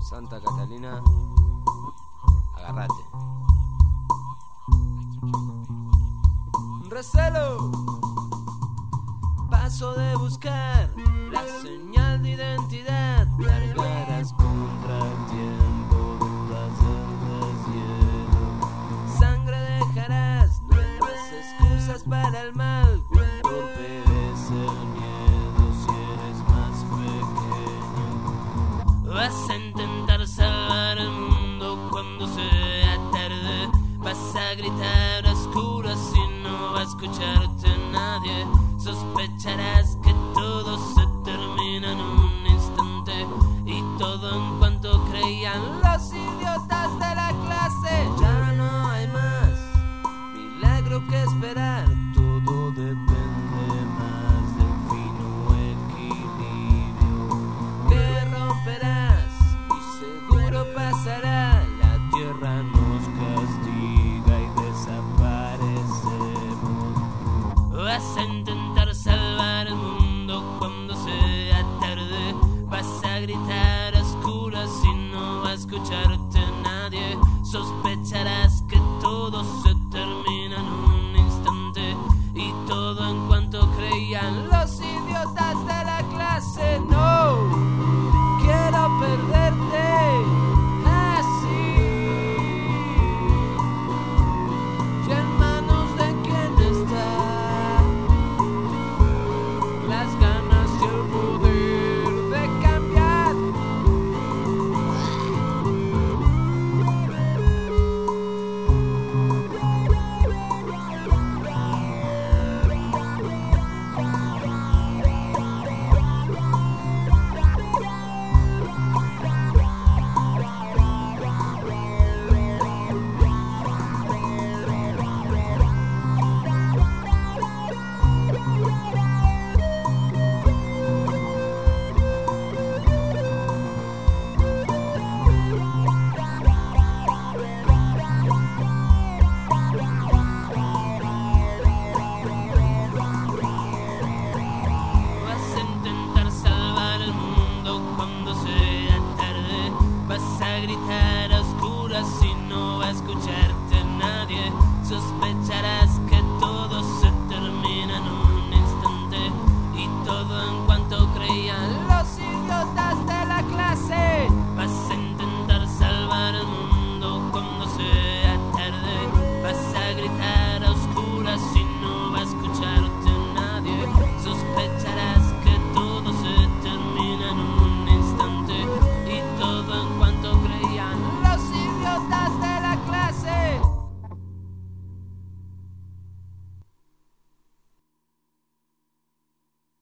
Santa Catalina, agárrate. Recelo, paso de buscar la señal de identidad. Cargaras contra el tiempo, dudas del deshielo. Sangre dejarás, no hay más excusas para el mal. Cuán torpe es el miedo si eres más pequeño. Vas a intentar salvar el mundo cuando sea tarde. Vas a gritar a oscuras y no va a escucharte nadie. Sospecharás que todo se termina en un instante y todo en cuanto creían los idiotas de la clase. Ya no hay más milagro que esperar, todo depende más del fino equilibrio que romperás y seguro pasará. La tierra nos castiga y desaparecemos. Vas a intentar salvar el mundo cuando sea tarde. Vas a gritar a oscuras y no va a escucharte nadie. Sospecharás que todo se termina en un instante y todo en cuanto creían los idiotas de la clase. No quiero perderte así. ¿Y en manos de quién está las ganas y el poder de cambiar? Vas a intentar salvar el mundo cuando sea tarde. Vas a gritar a oscuras y no va a escuchar